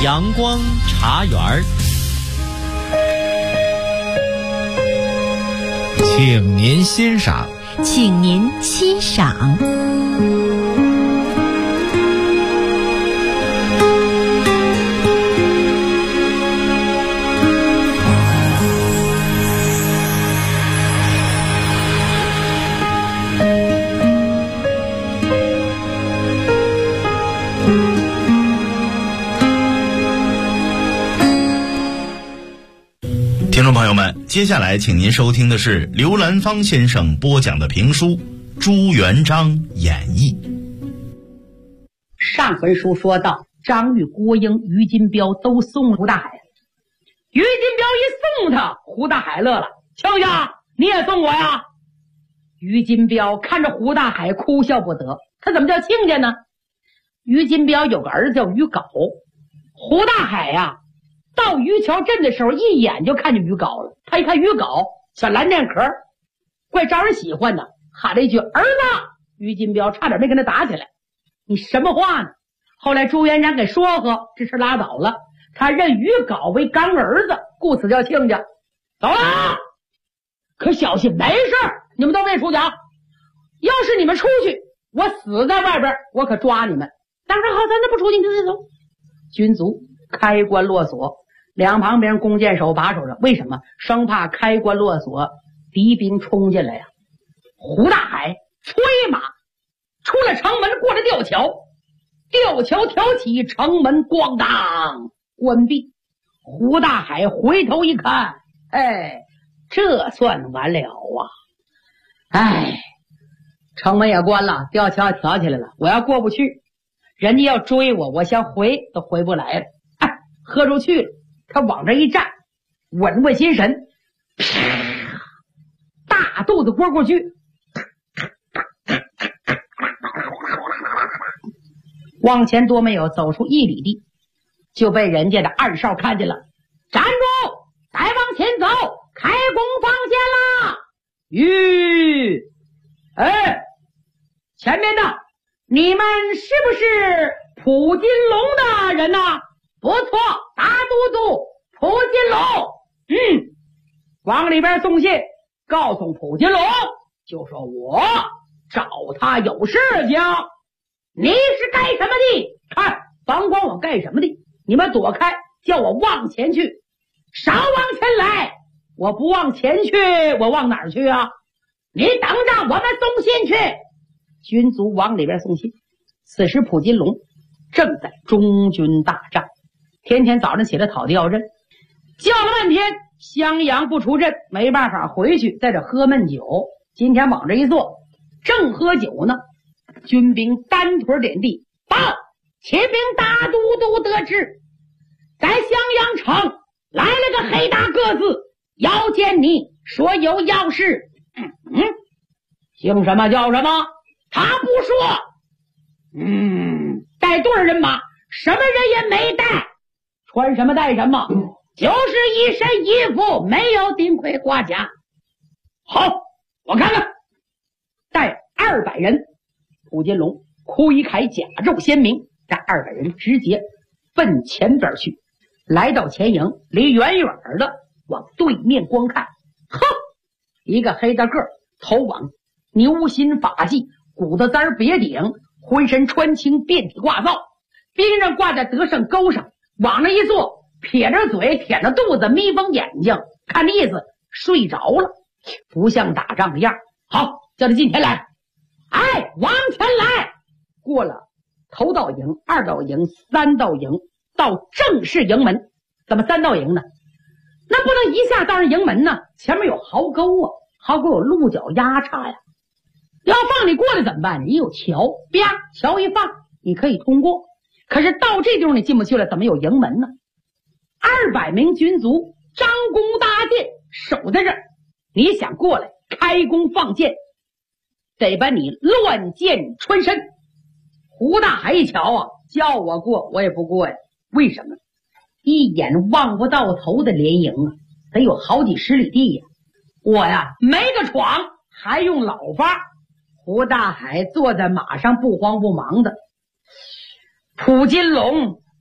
阳光茶园儿，请您欣赏， 请您欣赏。 听众朋友们，接下来请您收听的是刘兰芳先生播讲的评书《朱元璋演义》。 上回书说到，张玉、郭英、于金彪都送胡大海。于金彪一送他，胡大海乐了：“亲家，你也送我呀？”于金彪看着胡大海哭笑不得，他怎么叫亲家呢？于金彪有个儿子叫于镐，胡大海呀，到于桥镇的时候，一眼就看见于镐了。他一看于镐，小蓝剑壳，怪招人喜欢的，喊了一句：“儿子！”于金彪差点没跟他打起来。你什么话呢？后来朱元璋给说和，这事拉倒了，他认于镐为干儿子，故此叫亲家。走了，可小心没事，你们都别出去啊！要是你们出去，我死在外边，我可抓你们。当然好，咱这不出去，你走。军卒开关落锁，两旁边弓箭手把守着，为什么？生怕开关落锁，敌兵冲进来呀。胡大海催马出了城门，过了吊桥，吊桥挑起，城门咣当关闭。胡大海回头一看，这算完了啊！城门也关了，吊桥也挑起来了，我要过不去，人家要追我，我想回都回不来了。喝出去了，他往这一站，稳稳心神，大肚子拨过去，往前多没有，走出1里地，就被人家的二哨看见了。站住！再往前走，开弓放箭啦！前面的你们是不是普金龙的人呐？不错，大都督普金龙。往里边送信，告诉普金龙，就说我找他有事情。你是干什么的？看，甭管我干什么的，你们躲开，叫我往前去，少往前来。我不往前去，我往哪儿去啊？你等着，我们送信去。军卒往里边送信。此时普金龙正在中军大帐，天天早上起来讨地要阵，叫了半天襄阳不出阵，没办法回去，在这喝闷酒。今天往这一坐，正喝酒呢，军兵单腿点地，报启禀大都督得知，在襄阳城来了个黑大个子，要见你，说有要事。姓什么叫什么？他不说。带多少人马？什么人也没带。穿什么带什么？就是一身衣服，没有顶盔挂甲。好，我看看。带200人。普金龙盔铠甲胄鲜明，带200人直接奔前边去。来到前营，离远远的往对面观看。一个黑大个，头往牛心发髻，骨头簪别顶，浑身穿青，遍体挂皂，兵刃挂在得胜钩上，往那一坐，撇着嘴，舔着肚子，眯缝眼睛，看这意思睡着了，不像打仗的样。好，叫他进前来。往前来。过了头道营、2道营、3道营，到正式营门。怎么3道营呢？那不能一下到上营门呢，前面有壕沟啊，壕沟有鹿角压叉呀。要放你过来怎么办呢？你有桥，啪，桥一放，你可以通过。可是到这地方你进不去了，怎么有营门呢？200名军卒张弓搭箭守在这儿，你想过来开弓放箭，得把你乱箭穿身。胡大海一瞧啊，叫我过我也不过呀。为什么？一眼望不到头的连营啊，得有好几10里地呀。我呀没个闯，还用老法。胡大海坐在马上不慌不忙的，普金龙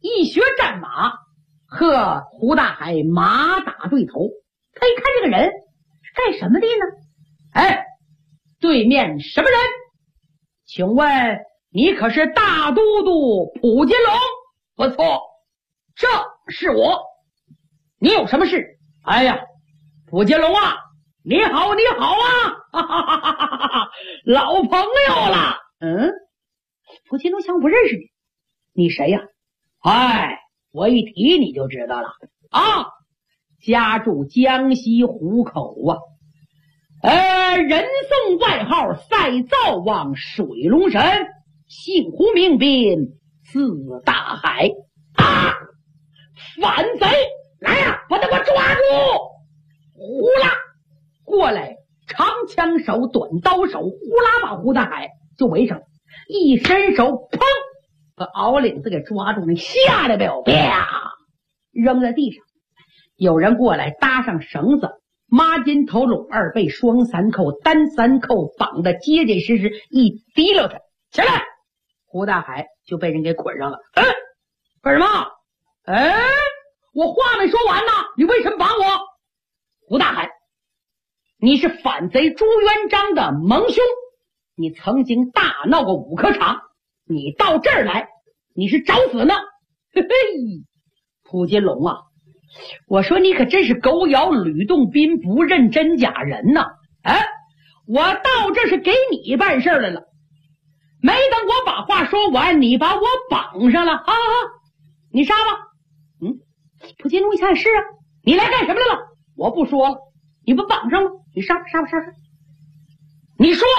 一学战马，和胡大海马打对头。他一看这个人是干什么的呢？哎，对面什么人？请问你可是大都督普金龙？不错，这是我。你有什么事？哎呀，普金龙啊，你好，你好啊，哈哈哈哈哈哈，老朋友了。普金龙想不认识你，你谁呀？哎，我一提你就知道了啊，家住江西湖口啊。人送外号赛灶王水龙神，姓胡名斌，字大海啊！反贼，来呀，把他给我抓住！呼啦过来，长枪手短刀手，呼啦把胡大海就围上了，一伸手砰把敖领子给抓住，那吓得没有，啪扔在地上。有人过来搭上绳子，抹金头拢二背，双三扣单三扣，绑得结结实实，一提溜他起来，胡大海就被人给捆上了。干什么？我话没说完呢，你为什么绑我？胡大海，你是反贼朱元璋的盟兄，你曾经大闹过五科场，你到这儿来，你是找死呢？嘿嘿，普金龙啊，我说你可真是狗咬吕洞宾，不认真假人呐！我到这是给你办事来了，没等我把话说完，你把我绑上了，好，你杀吧。普金龙一看是啊，你来干什么来了？我不说了，你不绑上了，你杀。你说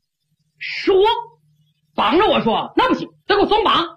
绑着我说那不行，得给我松绑。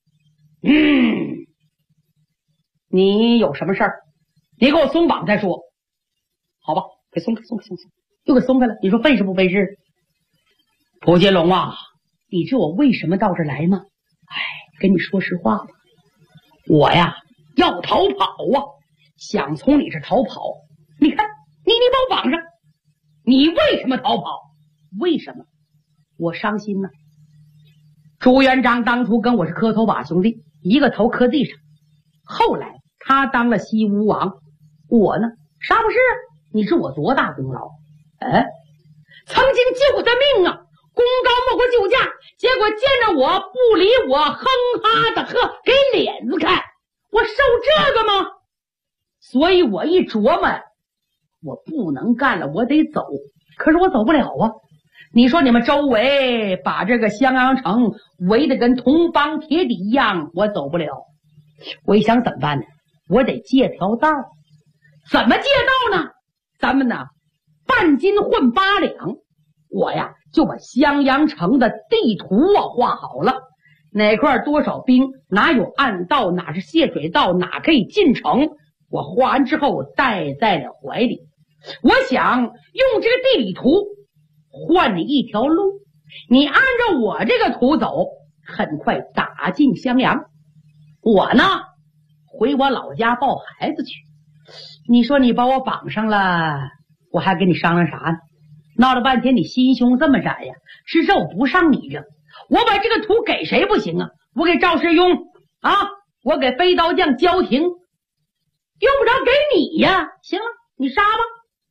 你有什么事儿？你给我松绑再说。好吧，给松开，又给松开了。你说费事不费事？普金龙啊，你知我为什么到这儿来吗？跟你说实话吧，我呀要逃跑啊，想从你这逃跑。你看，你把我绑上，你为什么逃跑？为什么？我伤心呢。朱元璋当初跟我是磕头把兄弟，一个头磕地上，后来他当了西吴王，我呢啥不是？你知我多大功劳？曾经救他命啊，功高莫过救驾，结果见着我不理我，哼哈的呵，给脸子看，我受这个吗？所以我一琢磨，我不能干了，我得走。可是我走不了啊！你说你们周围把这个襄阳城围得跟铜帮铁底一样，我走不了。我一想怎么办呢？我得借条道。怎么借道呢？咱们呢半斤混8两，我呀就把襄阳城的地图画好了，哪块多少兵，哪有暗道，哪是泄水道，哪可以进城，我画完之后带在了怀里。我想用这个地理图换你一条路，你按照我这个图走，很快打进襄阳。我呢回我老家抱孩子去。你说你把我绑上了，我还跟你商量啥呢？闹了半天你心胸这么窄呀，是肉不上你这。我把这个图给谁不行啊？我给赵世庸啊，我给飞刀将焦廷，用不着给你呀。行了，你杀吧。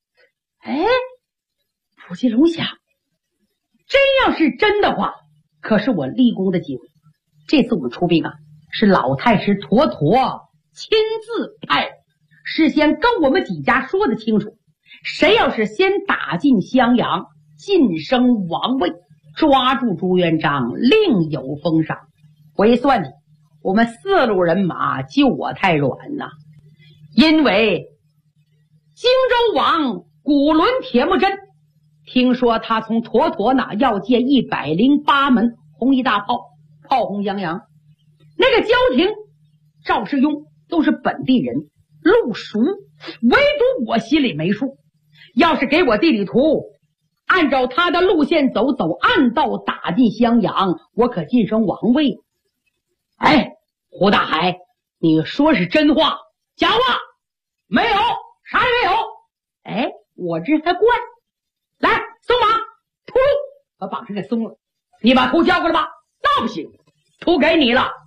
普金龙想，真要是真的话，可是我立功的机会。这次我们出兵啊，是老太师妥妥亲自派，事先跟我们几家说得清楚，谁要是先打进襄阳，晋升王位，抓住朱元璋，另有封赏。我一算计，我们4路人马就我太软呐，因为荆州王古伦铁木真听说他从妥妥那要借108门红衣大炮，炮轰襄阳。那个焦廷、赵世庸都是本地人，路熟，唯独我心里没数。要是给我地理图，按照他的路线走，走暗道打进襄阳，我可晋升王位。胡大海，你说是真话假话？没有，啥也没有。我这还怪。来，松绑，秃噜，把绑绳给松了。你把图交过来吧。那不行，图给你了，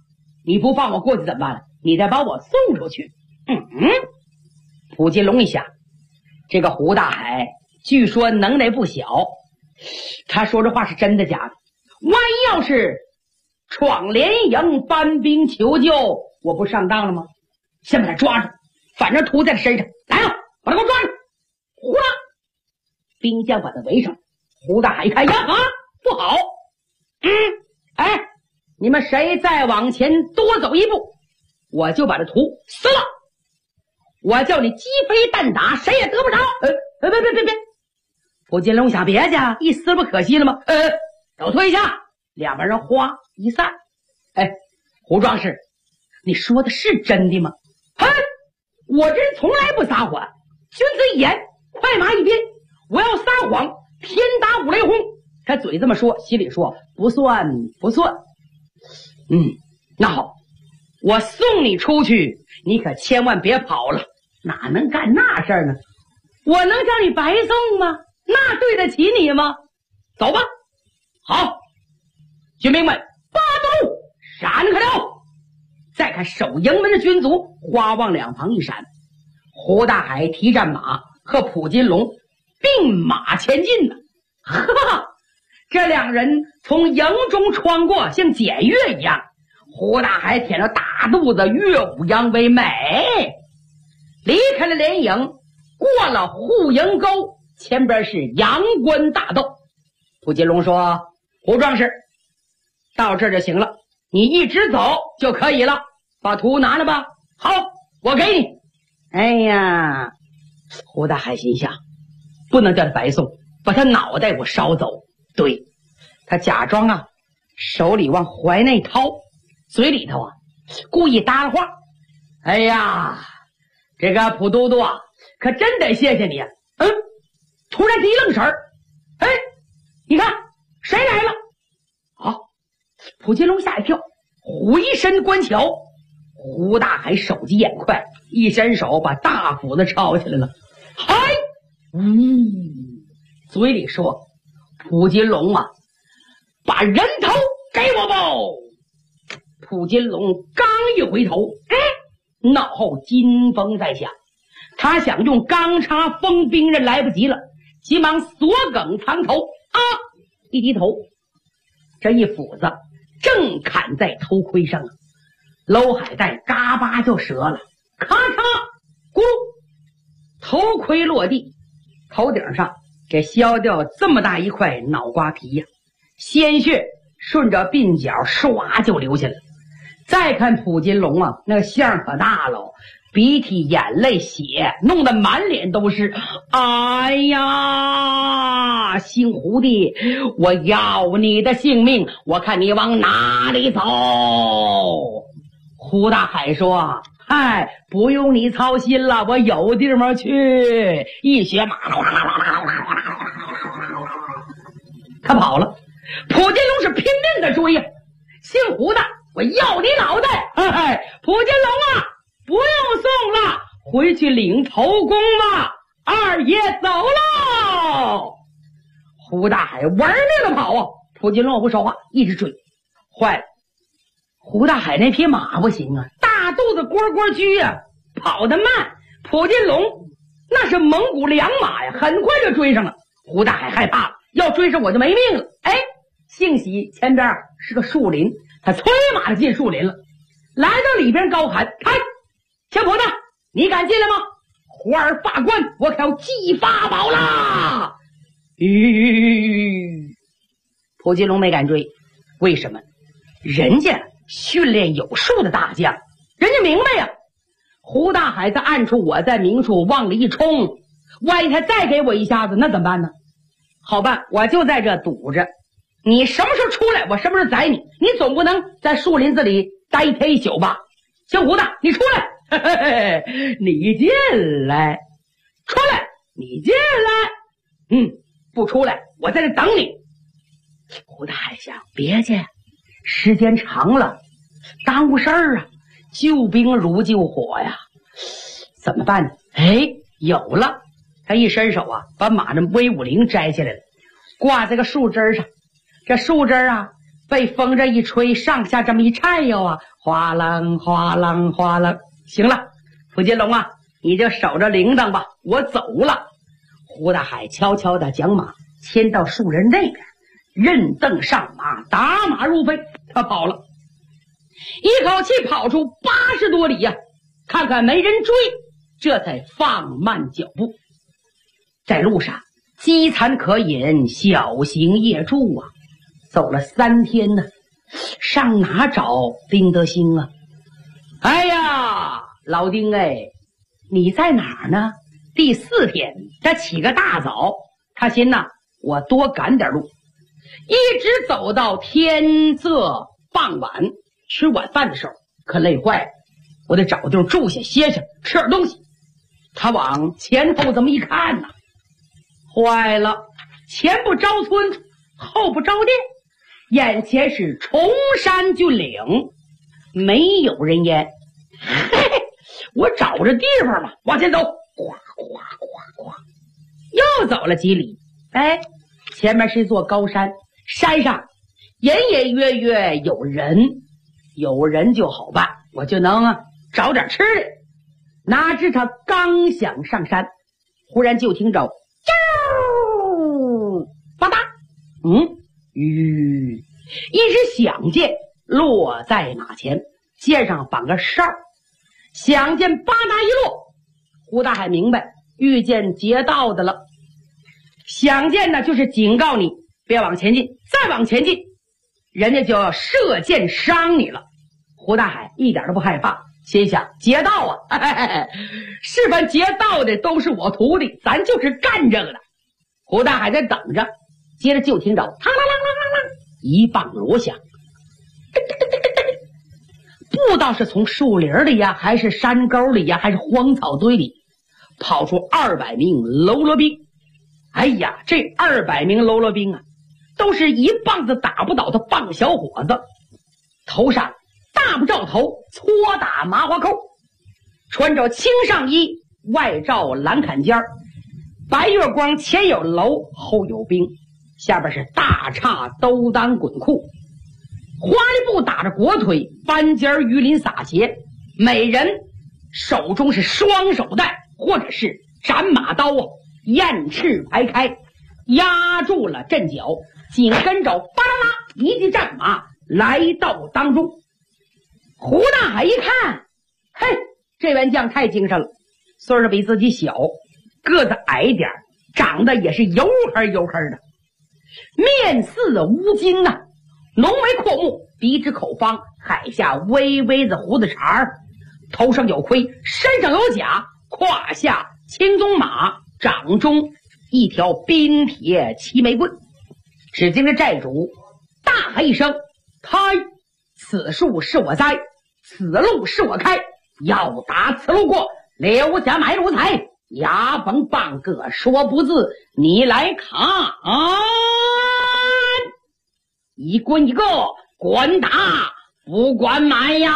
你不放我过去怎么办呢？你再把我送出去。蒲金龙一想，这个胡大海据说能耐不小，他说这话是真的假的？万一要是闯连营搬兵求救，我不上当了吗？先把他抓住，反正涂在他身上。来了，把他给我抓住！呼啦，兵将把他围上。胡大海一看呀，不好！哎，你们谁再往前多走一步，我就把这图撕了。我叫你鸡飞蛋打，谁也得不着。别！蒲金龙想别去，一撕不可惜了吗？倒退一下，两边人哗一散。胡壮士，你说的是真的吗？我这人从来不撒谎，君子一言，快马一鞭。我要撒谎，天打五雷轰。他嘴这么说，心里说不算。那好，我送你出去，你可千万别跑了。哪能干那事儿呢？我能叫你白送吗？那对得起你吗？走吧。好，军兵们八路闪开了。再看守营门的军卒，花往两旁一闪。胡大海提战马和蒲金龙并马前进呢。这两人从营中穿过，像检阅一样。胡大海舔着大肚子，岳武扬威美。离开了连营，过了护营沟，前边是阳关大道。蒲金龙说：“胡壮士，到这儿就行了，你一直走就可以了。把图拿了吧。好，我给你。”哎呀，胡大海心想，不能叫他白送，把他脑袋我烧走。对，他假装手里往怀内掏，嘴里头故意搭了话。哎呀，这个蒲都督可真得谢谢你啊！突然一愣神儿，你看谁来了？蒲金龙吓一跳，回身观瞧，胡大海手疾眼快，一伸手把大斧子抄起来了。嘴里说：“蒲金龙把人头给我吧！”蒲金龙刚一回头，脑后金风在响，他想用钢叉封兵刃，来不及了，急忙锁梗藏头。一低头，这一斧子正砍在头盔上，娄海带嘎巴就折了，咔嚓咕噜，头盔落地，头顶上给削掉这么大一块脑瓜皮呀，鲜血顺着鬓角唰就流下来。再看蒲金龙那个相可大了，鼻涕眼泪血弄得满脸都是。哎呀，姓胡的，我要你的性命，我看你往哪里走。胡大海说：“不用你操心了，我有地方去。”一学马他跑了。蒲金龙是拼命的追呀，姓胡的，我要你脑袋！蒲金龙不用送了，回去领头功吧，二爷走喽！胡大海玩命的跑蒲金龙不说话，一直追。坏了，胡大海那匹马不行大肚子蝈蝈驹跑得慢。蒲金龙那是蒙古良马呀，很快就追上了。胡大海害怕了，要追上我就没命了。幸喜前边是个树林，他催马进树林了，来到里边高喊：“小伙子，你敢进来吗？花儿法官，我可要祭法宝啦！”蒲金龙没敢追，为什么？人家训练有素的大将，人家明白呀。胡大海在暗处，我在明处，往里一冲，万一他再给我一下子，那怎么办呢？好办，我就在这堵着。你什么时候出来，我什么时候宰你。你总不能在树林子里待一天一宿吧？小胡子，你出来！你进来，出来，你进来。不出来，我在这等你。胡大海想，别介，时间长了耽误事儿救兵如救火呀，怎么办呢？有了！他一伸手把马的威武铃摘下来了，挂在个树枝上。这树枝被风这一吹，上下这么一颤悠啊，哗啷哗啷哗啷。行了，蒲金龙啊，你就守着铃铛吧，我走了。胡大海悄悄地将马牵到树人那边，任凳上马，打马入飞，他跑了，一口气跑出80多里呀，看看没人追，这才放慢脚步。在路上饥餐可饮，小行夜住啊，走了3天呢，上哪找丁德兴啊？哎呀，老丁哎，你在哪儿呢？第4天，他起个大早，他寻思我多赶点路，一直走到天色傍晚，吃晚饭的时候可累坏了，我得找个地方住下歇下，吃点东西。他往前头这么一看呐，坏了，前不着村，后不着店，眼前是崇山峻岭，没有人烟。嘿嘿，我找着地方了，往前走，哗哗哗哗，又走了几里，哎，前面是一座高山，山上隐隐约约有人，有人就好办，我就能找点吃的。哪知他刚想上山，忽然就听着啾吧嗒，一只响箭落在马前，箭上绑个哨，响箭吧嗒一落，胡大海明白遇见劫道的了。响箭呢，就是警告你别往前进，再往前进人家就要射箭伤你了。胡大海一点都不害怕，心想劫道啊，是凡劫道的都是我徒弟，咱就是干这个的。胡大海在等着，接着就听着嘡啷啷啷啷啷一棒锣响，不知道是从树林里呀，还是山沟里呀，还是荒草堆里跑出200名喽啰兵。哎呀，这200名喽啰兵啊，都是一棒子打不倒的棒小伙子，头上大不罩头，搓打麻花扣，穿着青上衣，外罩蓝坎肩，白月光前有楼，后有兵，下边是大叉兜裆滚裤，花里布打着国腿，斑尖鱼鳞撒鞋，每人手中是双手带，或者是斩马刀啊，燕翅排开，压住了阵脚，紧跟着巴拉拉一骑战马来到当中。胡大海一看，嘿，这员将太精神了，岁数比自己小，个子矮点，长得也是油黑油黑的，面似乌金呐，浓眉阔目，鼻直口方，海下微微的胡子茬，头上有盔，身上有甲，胯下青鬃马，掌中一条冰铁齐眉棍。只听着寨主大喊一声：“开！此树是我栽，此路是我开，要打此路过，留下买路财。牙崩半个说不字，你来看！一棍一个，管打不管买呀！”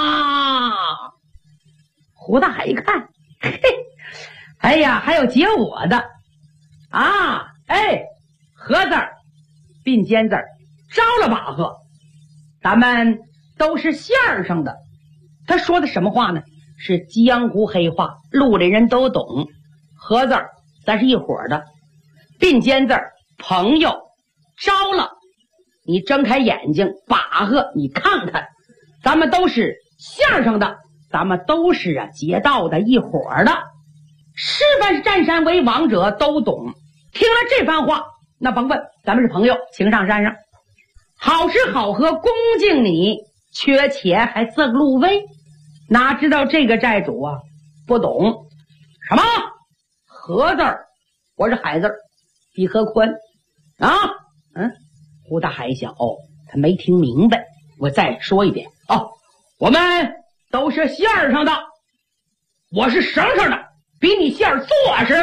胡大海一看，嘿，哎呀，还有解我的啊！哎，合字并肩字招了把呵，咱们都是线上的。他说的什么话呢？是江湖黑话，路里人都懂。合字咱是一伙的，并肩字朋友，招了你睁开眼睛把呵，你看看，咱们都是线上的，咱们都是劫道的一伙的。是凡是占山为王者都懂，听了这番话，那甭问，咱们是朋友，请上山上，好吃好喝恭敬你，缺钱还赠路位。哪知道这个寨主啊不懂什么何字儿，我是海字儿，比何宽啊？胡大海想，他没听明白，我再说一遍我们都是线上的，我是绳上的，比你线儿做实。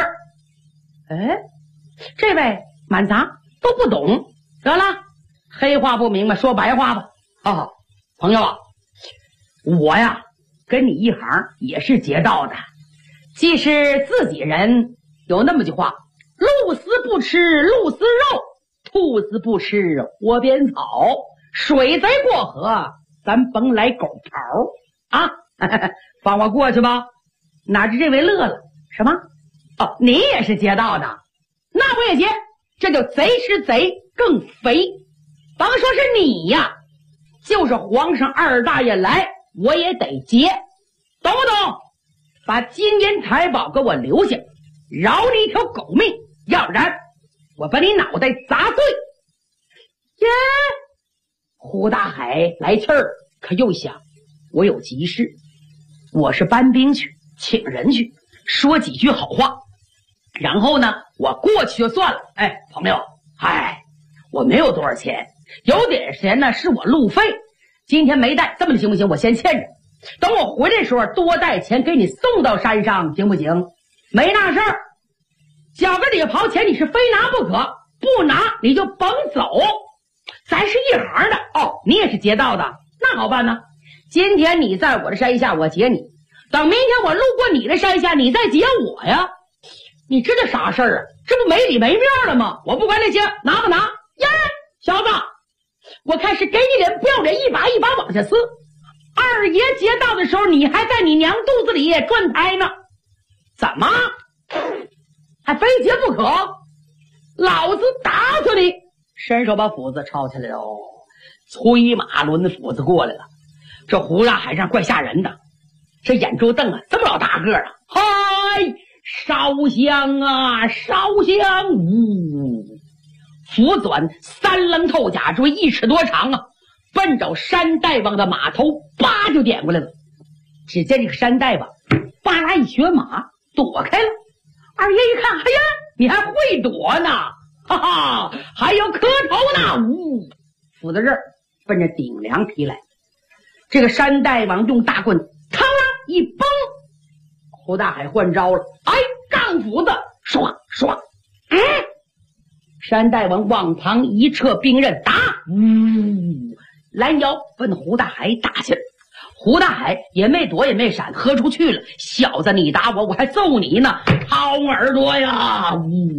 这位满杂都不懂，得了，黑话不明白说白话吧。朋友啊，我呀跟你一行也是劫道的，既是自己人，有那么句话，鹿死不吃鹿死肉，兔死不吃窝边草。 水贼过河，咱甭来狗刨啊！放我过去吧。哪知这位乐了，什么？哦，你也是劫道的？那我也劫，这就贼吃贼更肥。甭说是你呀，就是皇上二大爷来，我也得劫，懂不懂？把金银财宝给我留下，饶你一条狗命，要不然我把你脑袋砸碎。耶！胡大海来气儿，可又想，我有急事，我是搬兵去，请人去，说几句好话，然后呢，我过去就算了。哎，朋友，我没有多少钱，有点钱呢是我路费，今天没带，这么行不行？我先欠着，等我回来的时候多带钱给你送到山上，行不行？没那事儿，脚跟底下刨钱你是非拿不可，不拿你就甭走，咱是一行的。哦，你也是劫道的，那好办呢。今天你在我的山下，我劫你，等明天我路过你的山下，你再劫我呀。你知道啥事儿啊？这不没里没面了吗？我不管那些，拿不拿呀？小子，我看是给你脸不要脸，一把一把往下撕。二爷劫道的时候，你还在你娘肚子里转胎呢，怎么还非劫不可？老子打死你！伸手把斧子抄起来了，催马抡斧子过来了。这胡大海上怪吓人的，这眼珠瞪啊，这么老大个啊！嗨，烧香啊，烧香！呜，斧短三棱透甲锥，1尺多长啊，奔着山大王的马头，叭就点过来了。只见这个山大王叭啦一学马躲开了。二爷一看，哎呀，你还会躲呢，哈哈，还有磕头呢！呜，斧子刃奔着顶梁劈来。这个山大王用大棍嘡一崩，胡大海换招了，哎，杠斧子唰唰，山大王往旁一撤，兵刃打，拦腰奔胡大海打去了。胡大海也没躲也没闪，喝出去了。小子，你打我，我还揍你呢，掏耳朵呀！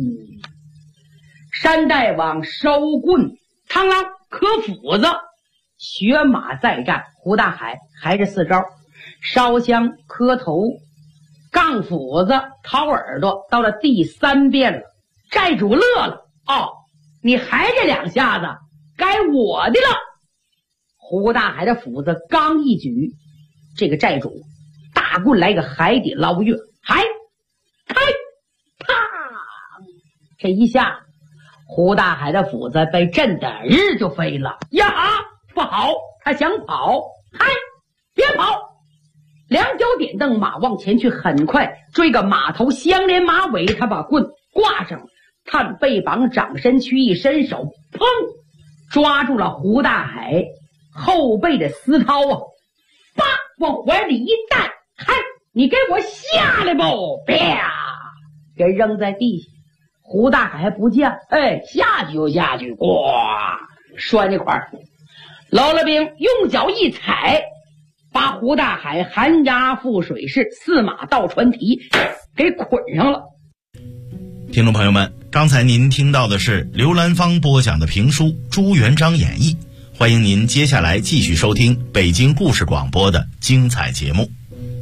山大王收棍，嘡啷磕斧子，学马再战。胡大海还是4招：烧香、磕头、杠斧子、掏耳朵。到了第3遍了，寨主乐了，哦，你还这2下子，该我的了。胡大海的斧子刚一举，这个寨主大棍来个海底捞月，开，啪！这一下，胡大海的斧子被震得就飞了呀！不好，他想跑，嗨，别跑！两脚点蹬，马往前去，很快追个马头相连马尾，他把棍挂上了，看背膀，掌身躯，一伸手，砰，抓住了胡大海后背的丝绦啊，叭，往怀里一带，嗨，你给我下来吧！啪，给扔在地下。胡大海还不犟，哎，下去就下去，哇，摔那块儿。老了兵用脚一踩，把胡大海寒鸦覆水式，4马倒船蹄给捆上了。 听众朋友们，刚才您听到的是刘兰芳播讲的评书《朱元璋演义》，欢迎您接下来继续收听北京故事广播的精彩节目。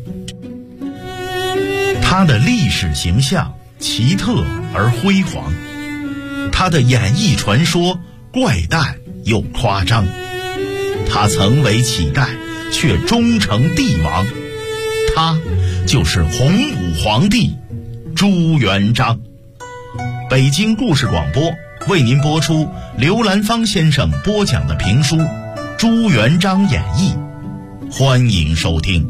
他的历史形象奇特而辉煌，他的演义传说怪诞又夸张，他曾为乞丐却终成帝王，他就是洪武皇帝朱元璋。北京故事广播为您播出刘兰芳先生播讲的评书《朱元璋演义》，欢迎收听。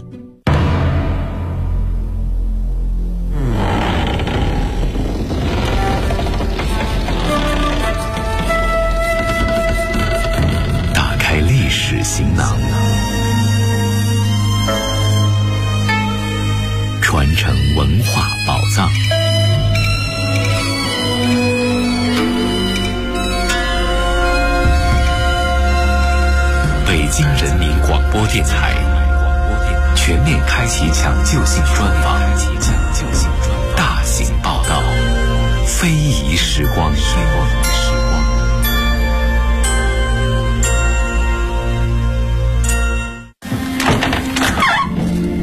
打开历史行囊，传承文化宝藏。北京人民广播电台全面开启抢救性专访，大型报道，非遗时光。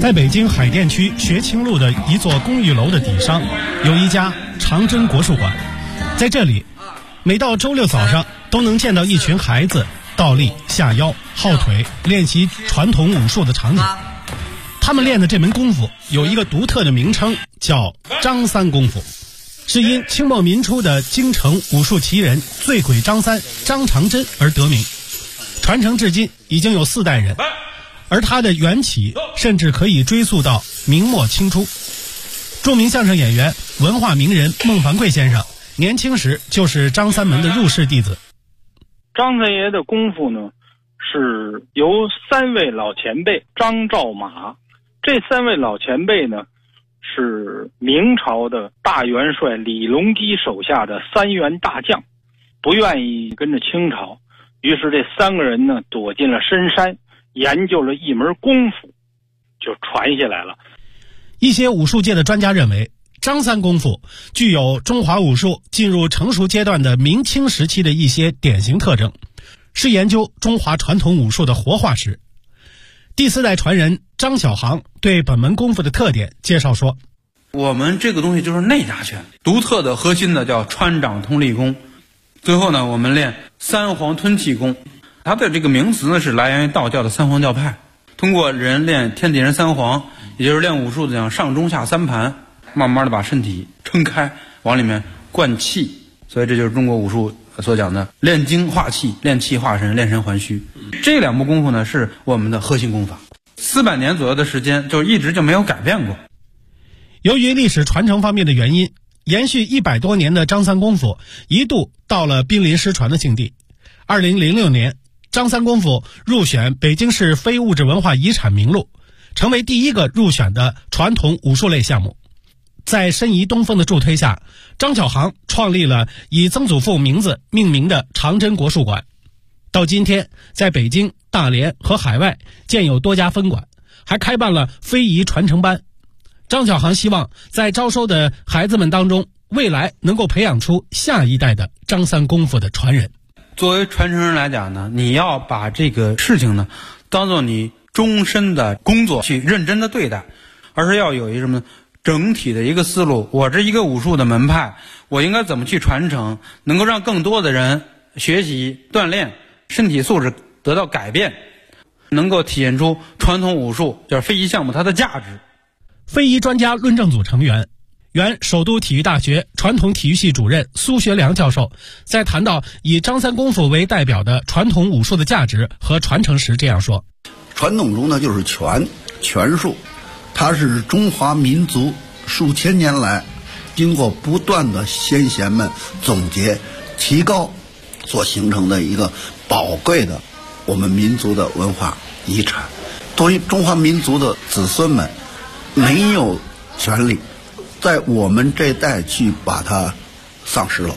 在北京海淀区学清路的一座公寓楼的底上，有一家长征国术馆。在这里，每到周六早上都能见到一群孩子倒立、下腰、耗腿，练习传统武术的场景。他们练的这门功夫有一个独特的名称，叫张三功夫，是因清末民初的京城武术奇人醉鬼张三张长珍而得名，传承至今已经有4代人，而它的缘起甚至可以追溯到明末清初。著名相声演员、文化名人孟凡贵先生年轻时就是张三门的入室弟子。 张三爷的功夫呢，是由3位老前辈张赵马，这3位老前辈呢是明朝的大元帅李隆基手下的3员大将，不愿意跟着清朝，于是这3个人呢躲进了深山，研究了一门功夫，就传下来了。 一些武术界的专家认为，张三功夫具有中华武术进入成熟阶段的明清时期的一些典型特征，是研究中华传统武术的活化石。第4代传人张小航对本门功夫的特点介绍说， 我们这个东西就是内家拳，独特的核心的叫穿掌通力功。最后呢，我们练三皇吞气功，它的这个名词呢是来源于道教的三皇教派，通过人练天地人三皇，也就是练武术的讲上中下3盘，慢慢的把身体撑开，往里面灌气，所以这就是中国武术所讲的练精化气、练气化神、练神还虚。这2部功夫呢是我们的核心功法，400年左右的时间就一直就没有改变过。 由于历史传承方面的原因，延续100多年的张三功夫一度到了濒临失传的境地。2006年，张三功夫入选北京市非物质文化遗产名录，成为第1个入选的传统武术类项目。在申遗东风的助推下，张小航创立了以曾祖父名字命名的长征国术馆。到今天，在北京、大连和海外建有多家分馆，还开办了非遗传承班。张小航希望在招收的孩子们当中，未来能够培养出下一代的张三功夫的传人。 作为传承人来讲呢，你要把这个事情呢当做你终身的工作去认真的对待，而是要有一什么整体的一个思路。我这一个武术的门派，我应该怎么去传承，能够让更多的人学习锻炼，身体素质得到改变，能够体现出传统武术就是非遗项目它的价值。 非遗专家论证组成员、原首都体育大学传统体育系主任苏学良教授在谈到以张三功夫为代表的传统武术的价值和传承时这样说： 传统中呢就是拳术，它是中华民族数千年来经过不断的先贤们总结提高所形成的一个宝贵的我们民族的文化遗产。作为中华民族的子孙们，没有权利在我们这代去把它丧失了。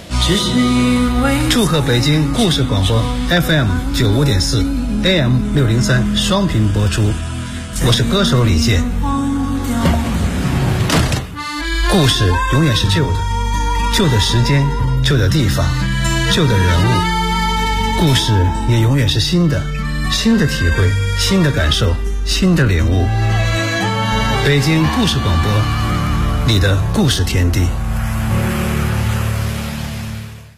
祝贺北京故事广播 FM 95.4 AM 603双频播出，我是歌手李健。故事永远是旧的，旧的时间，旧的地方，旧的人物。故事也永远是新的，新的体会，新的感受，新的领悟。北京故事广播，你的故事天地。